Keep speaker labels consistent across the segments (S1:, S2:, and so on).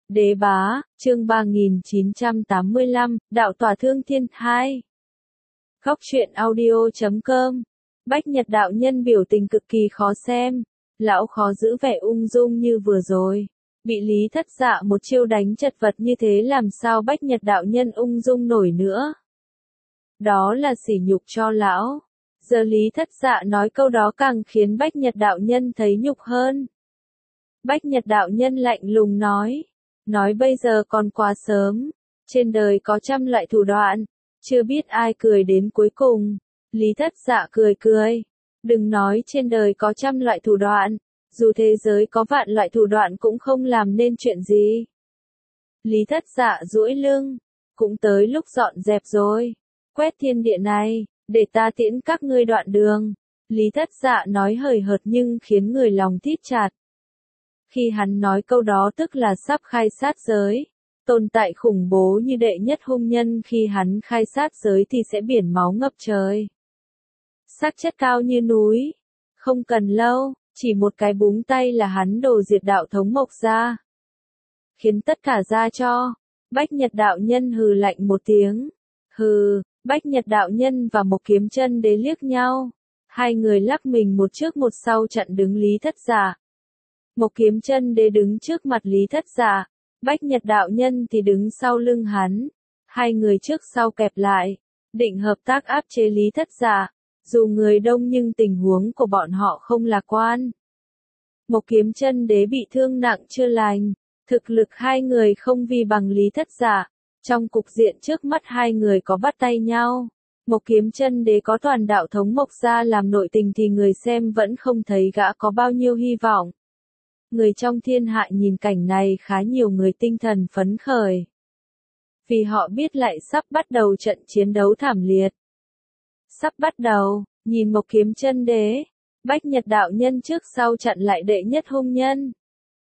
S1: Đế bá, chương 3985, Đạo tỏa thương thiên 2. Góc truyện audio.com. Bách Nhật đạo nhân biểu tình cực kỳ khó xem. Lão khó giữ vẻ ung dung như vừa rồi. Bị Lý Thất Dạ một chiêu đánh chật vật như thế làm sao Bách Nhật đạo nhân ung dung nổi nữa. Đó là sỉ nhục cho lão. Giờ Lý Thất Dạ nói câu đó càng khiến Bách Nhật đạo nhân thấy nhục hơn. Bách Nhật đạo nhân lạnh lùng nói bây giờ còn quá sớm, trên đời có trăm loại thủ đoạn, chưa biết ai cười đến cuối cùng. Lý Thất Dạ cười, đừng nói trên đời có trăm loại thủ đoạn, dù thế giới có vạn loại thủ đoạn cũng không làm nên chuyện gì. Lý Thất Dạ duỗi lưng, cũng tới lúc dọn dẹp rồi, quét thiên địa này, để ta tiễn các ngươi đoạn đường. Lý Thất Dạ nói hời hợt nhưng khiến người lòng thít chặt. Khi hắn nói câu đó tức là sắp khai sát giới. Tồn tại khủng bố như đệ nhất hung nhân khi hắn khai sát giới thì sẽ biển máu ngập trời. Xác chất cao như núi. Không cần lâu, chỉ một cái búng tay là hắn đổ diệt đạo thống Mộc Gia. Khiến tất cả ra cho. Bách Nhật đạo nhân hừ lạnh một tiếng. Hừ, Bách Nhật đạo nhân và Mộc Kiếm Chân Đế liếc nhau. Hai người lắc mình một trước một sau chặn đứng Lý Thất Dạ. Mộc Kiếm Chân Đế đứng trước mặt Lý Thất Dạ, Bách Nhật đạo nhân thì đứng sau lưng hắn. Hai người trước sau kẹp lại, định hợp tác áp chế Lý Thất Dạ. Dù người đông nhưng tình huống của bọn họ không lạc quan. Mộc Kiếm Chân Đế bị thương nặng chưa lành, thực lực hai người không vì bằng Lý Thất Dạ. Trong cục diện trước mắt hai người có bắt tay nhau. Mộc Kiếm Chân Đế có toàn đạo thống Mộc Gia làm nội tình thì người xem vẫn không thấy gã có bao nhiêu hy vọng. Người trong thiên hạ nhìn cảnh này khá nhiều người tinh thần phấn khởi. Vì họ biết lại sắp bắt đầu trận chiến đấu thảm liệt. Sắp bắt đầu, nhìn Mộc Kiếm Chân Đế, Bách Nhật đạo nhân trước sau chặn lại đệ nhất hung nhân.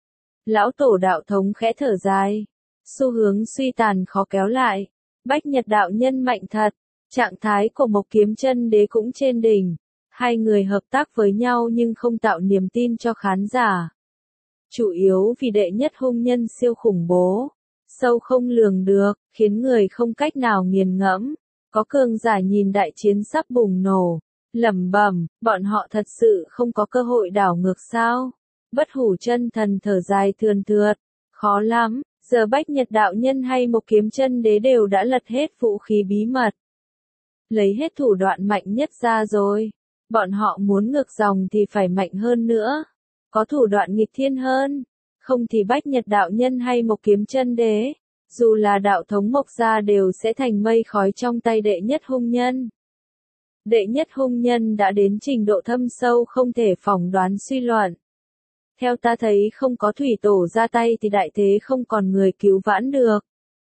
S1: Lão tổ đạo thống khẽ thở dài, xu hướng suy tàn khó kéo lại. Bách Nhật đạo nhân mạnh thật, trạng thái của Mộc Kiếm Chân Đế cũng trên đỉnh. Hai người hợp tác với nhau nhưng không tạo niềm tin cho khán giả. Chủ yếu vì đệ nhất hung nhân siêu khủng bố, sâu không lường được, khiến người không cách nào nghiền ngẫm. Có cường giả nhìn đại chiến sắp bùng nổ, lẩm bẩm, bọn họ thật sự không có cơ hội đảo ngược sao? Bất Hủ Chân Thần thở dài thườn thượt, khó lắm, giờ Bách Nhật đạo nhân hay Mộc Kiếm Chân Đế đều đã lật hết vũ khí bí mật, lấy hết thủ đoạn mạnh nhất ra rồi. Bọn họ muốn ngược dòng thì phải mạnh hơn nữa. Có thủ đoạn nghịch thiên hơn, không thì Bách Nhật đạo nhân hay Mộc Kiếm Chân Đế, dù là đạo thống Mộc Gia đều sẽ thành mây khói trong tay đệ nhất hung nhân. Đệ nhất hung nhân đã đến trình độ thâm sâu không thể phỏng đoán suy luận. Theo ta thấy không có thủy tổ ra tay thì đại thế không còn người cứu vãn được.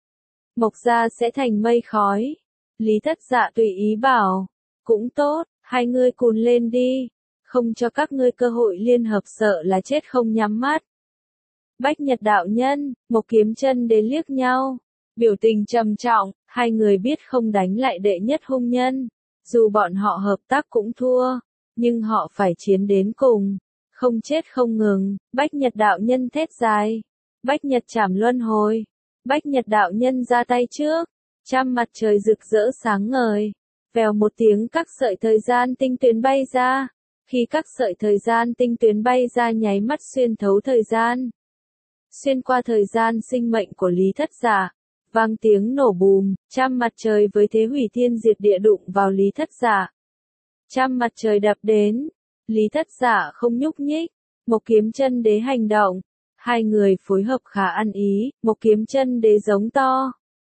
S1: Mộc Gia sẽ thành mây khói. Lý Thất Dạ tùy ý bảo, cũng tốt, hai ngươi cùn lên đi. Không cho các ngươi cơ hội liên hợp sợ là chết không nhắm mắt. Bách Nhật đạo nhân, Mộc Kiếm Chân Đế liếc nhau, biểu tình trầm trọng, hai người biết không đánh lại đệ nhất hung nhân, dù bọn họ hợp tác cũng thua, nhưng họ phải chiến đến cùng, không chết không ngừng. Bách Nhật đạo nhân thét dài, Bách Nhật trảm luân hồi, Bách Nhật đạo nhân ra tay trước, trăm mặt trời rực rỡ sáng ngời, vèo một tiếng các sợi thời gian tinh tuyến bay ra. Khi các sợi thời gian tinh tuyến bay ra nháy mắt xuyên thấu thời gian. Xuyên qua thời gian sinh mệnh của Lý Thất Dạ, vang tiếng nổ bùm, trăm mặt trời với thế hủy thiên diệt địa đụng vào Lý Thất Dạ. Trăm mặt trời đập đến, Lý Thất Dạ không nhúc nhích, Mộc Kiếm Chân Đế hành động, hai người phối hợp khá ăn ý, Mộc Kiếm Chân Đế giống to.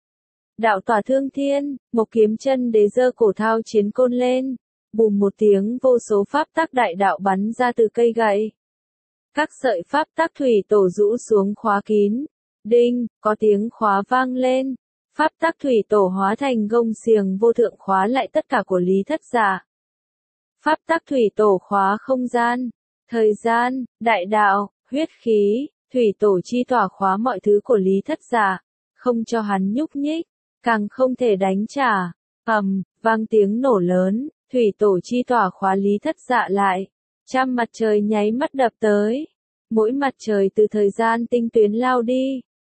S1: Đạo tỏa thương thiên, Mộc Kiếm Chân Đế giơ cổ thao chiến côn lên. Bùm một tiếng vô số pháp tắc đại đạo bắn ra từ cây gậy. Các sợi pháp tắc thủy tổ rũ xuống khóa kín. Đinh, có tiếng khóa vang lên. Pháp tắc thủy tổ hóa thành gông xiềng vô thượng khóa lại tất cả của Lý Thất Dạ. Pháp tắc thủy tổ khóa không gian, thời gian, đại đạo, huyết khí, thủy tổ chi tỏa khóa mọi thứ của Lý Thất Dạ, không cho hắn nhúc nhích, càng không thể đánh trả. Vang tiếng nổ lớn. Thủy tổ chi tỏa khóa Lý Thất Dạ lại. Trăm mặt trời nháy mắt đập tới. Mỗi mặt trời từ thời gian tinh tuyến lao đi.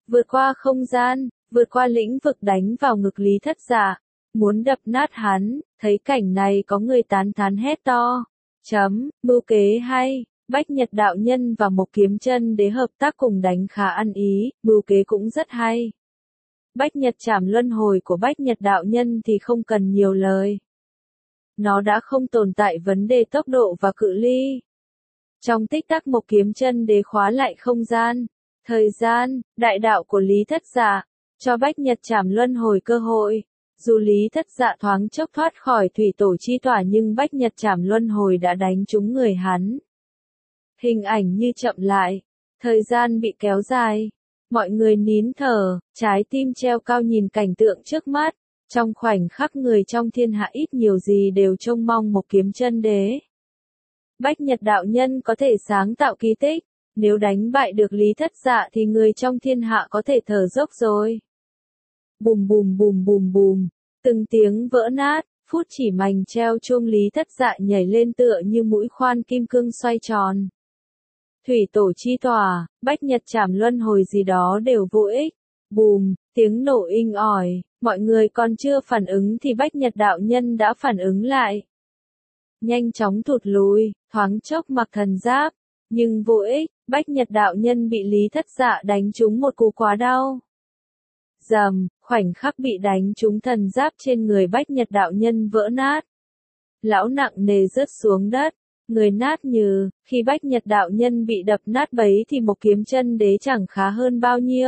S1: vượt qua không gian, vượt qua lĩnh vực đánh vào ngực Lý Thất Dạ, muốn đập nát hắn, thấy cảnh này có người tán thán hét to. Mưu kế hay, Bách Nhật đạo nhân và Mộc Kiếm Chân Đế hợp tác cùng đánh khá ăn ý, mưu kế cũng rất hay. Bách Nhật Trảm Luân Hồi của Bách Nhật đạo nhân thì không cần nhiều lời. Nó đã không tồn tại vấn đề tốc độ và cự ly. Trong tích tắc Mộc Kiếm Chân Đế khóa lại không gian, thời gian, đại đạo của Lý Thất Dạ, cho Bách Nhật Trảm Luân Hồi cơ hội. Dù Lý Thất Dạ thoáng chốc thoát khỏi thủy tổ chi tỏa nhưng Bách Nhật Trảm Luân Hồi đã đánh trúng người hắn. Hình ảnh như chậm lại, thời gian bị kéo dài, mọi người nín thở, trái tim treo cao nhìn cảnh tượng trước mắt, trong khoảnh khắc người trong thiên hạ ít nhiều gì đều trông mong Mộc Kiếm Chân Đế. Bách Nhật đạo nhân có thể sáng tạo kỳ tích, nếu đánh bại được Lý Thất Dạ thì người trong thiên hạ có thể thở dốc rồi. Bùm bùm bùm bùm bùm, từng tiếng vỡ nát, phút chỉ mảnh treo chuông Lý Thất Dạ nhảy lên tựa như mũi khoan kim cương xoay tròn. Thủy tổ chi tỏa, Bách Nhật Trảm Luân Hồi gì đó đều vô ích. Bùm, tiếng nổ inh ỏi, mọi người còn chưa phản ứng thì Bách Nhật đạo nhân đã phản ứng lại. Nhanh chóng thụt lùi, thoáng chốc mặc thần giáp, nhưng vô ích, Bách Nhật đạo nhân bị Lý Thất Dạ đánh trúng một cú quá đau. Rầm, khoảnh khắc bị đánh trúng thần giáp trên người Bách Nhật đạo nhân vỡ nát. Lão nặng nề rớt xuống đất, người nát như, khi Bách Nhật đạo nhân bị đập nát bấy thì Mộc Kiếm Chân Đế chẳng khá hơn bao nhiêu.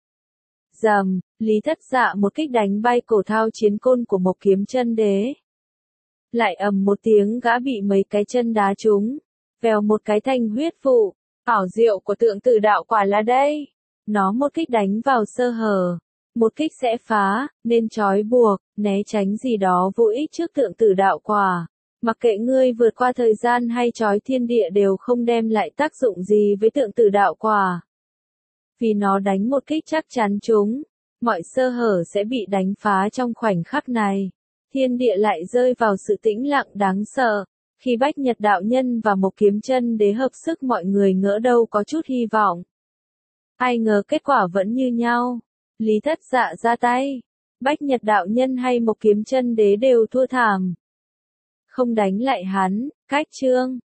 S1: Rầm, Lý Thất Dạ một kích đánh bay cổ thao chiến côn của Mộc Kiếm Chân Đế. Lại ầm một tiếng gã bị mấy cái chân đá trúng, vèo một cái thành huyết vụ. Ảo diệu của tượng tử đạo quả là đây. Nó một kích đánh vào sơ hở, một kích sẽ phá, nên trói buộc, né tránh gì đó vô ích trước tượng tử đạo quả. Mặc kệ ngươi vượt qua thời gian hay trói thiên địa đều không đem lại tác dụng gì với tượng tử đạo quả. Vì nó đánh một kích chắc chắn trúng, mọi sơ hở sẽ bị đánh phá trong khoảnh khắc này. Thiên địa lại rơi vào sự tĩnh lặng đáng sợ. Khi Bách Nhật đạo nhân và Mộc Kiếm Chân Đế hợp sức mọi người ngỡ đâu có chút hy vọng. Ai ngờ kết quả vẫn như nhau. Lý Thất Dạ ra tay. Bách Nhật đạo nhân hay Mộc Kiếm Chân Đế đều thua thảm. Không đánh lại hắn, cách chương.